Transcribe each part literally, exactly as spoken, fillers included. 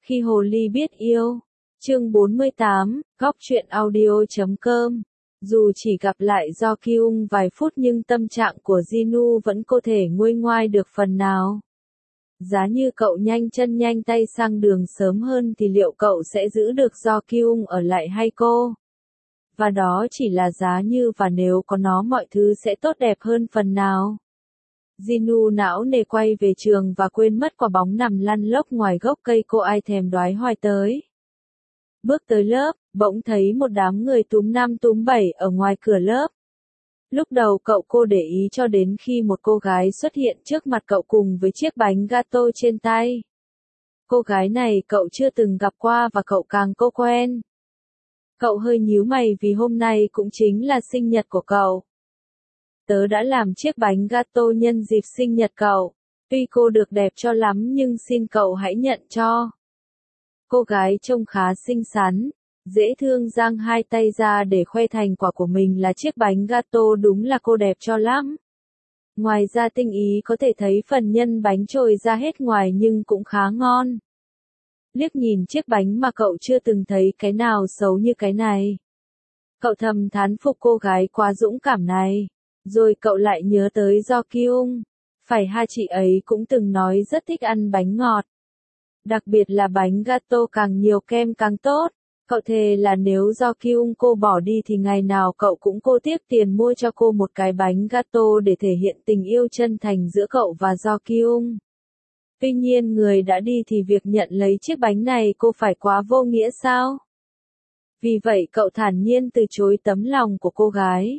Khi hồ ly biết yêu. Chương bốn mươi tám, góc truyện audio chấm com. Dù chỉ gặp lại Do Kyung vài phút nhưng tâm trạng của Jinu vẫn có thể nguôi ngoai được phần nào. Giá như cậu nhanh chân nhanh tay sang đường sớm hơn thì liệu cậu sẽ giữ được Do Kyung ở lại hay cô? Và đó chỉ là giá như và nếu có nó mọi thứ sẽ tốt đẹp hơn phần nào. Jinu não nề quay về trường và quên mất quả bóng nằm lăn lóc ngoài gốc cây cô ai thèm đoái hoài tới. Bước tới lớp, bỗng thấy một đám người túm năm túm bảy ở ngoài cửa lớp. Lúc đầu cậu cô để ý cho đến khi một cô gái xuất hiện trước mặt cậu cùng với chiếc bánh gato trên tay. Cô gái này cậu chưa từng gặp qua và cậu càng cô quen. Cậu hơi nhíu mày vì hôm nay cũng chính là sinh nhật của cậu. Tớ đã làm chiếc bánh gato nhân dịp sinh nhật cậu. Tuy cô được đẹp cho lắm nhưng xin cậu hãy nhận cho. Cô gái trông khá xinh xắn, dễ thương giang hai tay ra để khoe thành quả của mình là chiếc bánh gato đúng là cô đẹp cho lắm. Ngoài ra tinh ý có thể thấy phần nhân bánh trồi ra hết ngoài nhưng cũng khá ngon. Liếc nhìn chiếc bánh mà cậu chưa từng thấy cái nào xấu như cái này. Cậu thầm thán phục cô gái quá dũng cảm này. Rồi cậu lại nhớ tới Do Kyung. Phải ha, chị ấy cũng từng nói rất thích ăn bánh ngọt. Đặc biệt là bánh gato càng nhiều kem càng tốt. Cậu thề là nếu Do Kyung cô bỏ đi thì ngày nào cậu cũng cô tiếc tiền mua cho cô một cái bánh gato để thể hiện tình yêu chân thành giữa cậu và Do Kyung. Tuy nhiên người đã đi thì việc nhận lấy chiếc bánh này cô phải quá vô nghĩa sao? Vì vậy cậu thản nhiên từ chối tấm lòng của cô gái.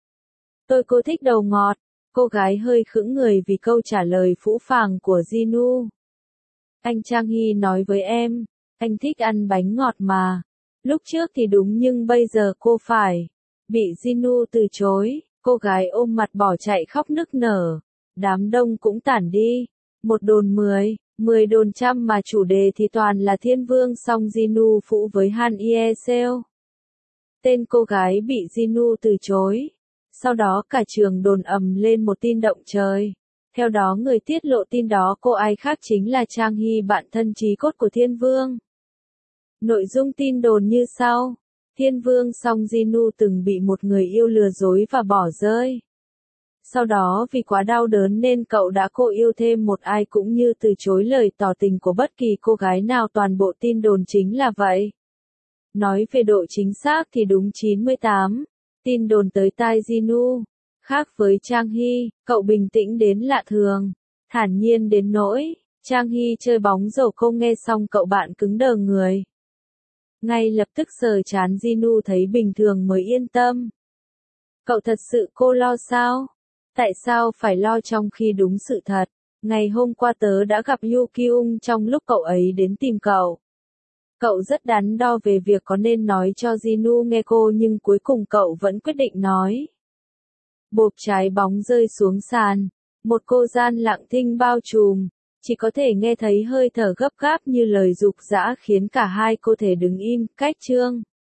Tôi cô thích đầu ngọt. Cô gái hơi khựng người vì câu trả lời phũ phàng của Jinu. Anh Chang Hee nói với em, anh thích ăn bánh ngọt mà. Lúc trước thì đúng nhưng bây giờ cô phải. Bị Jinu từ chối, cô gái ôm mặt bỏ chạy khóc nức nở. Đám đông cũng tản đi. Một đồn mười, mười đồn trăm mà chủ đề thì toàn là thiên vương song Jinu phũ với Han Ye Seo. Tên cô gái bị Jinu từ chối. Sau đó cả trường đồn ầm lên một tin động trời. Theo đó người tiết lộ tin đó cô ai khác chính là Chang Hee, bạn thân chí cốt của Thiên Vương. Nội dung tin đồn như sau. Thiên Vương song Jinu từng bị một người yêu lừa dối và bỏ rơi. Sau đó vì quá đau đớn nên cậu đã cô yêu thêm một ai cũng như từ chối lời tỏ tình của bất kỳ cô gái nào, toàn bộ tin đồn chính là vậy. Nói về độ chính xác thì đúng chín mươi tám. Tin đồn tới tai Jinu. Khác với Chang Hee, cậu bình tĩnh đến lạ thường. Thản nhiên đến nỗi, Chang Hee chơi bóng rổ không nghe xong cậu bạn cứng đờ người. Ngay lập tức sờ chán Jinu thấy bình thường mới yên tâm. Cậu thật sự cô lo sao? Tại sao phải lo trong khi đúng sự thật? Ngày hôm qua tớ đã gặp Yoo Kyung trong lúc cậu ấy đến tìm cậu. Cậu rất đắn đo về việc có nên nói cho Jinu nghe cô nhưng cuối cùng cậu vẫn quyết định nói. Bộp, trái bóng rơi xuống sàn. Một cô gian lặng thinh bao trùm. Chỉ có thể nghe thấy hơi thở gấp gáp như lời giục giã khiến cả hai cô thể đứng im, cách chương.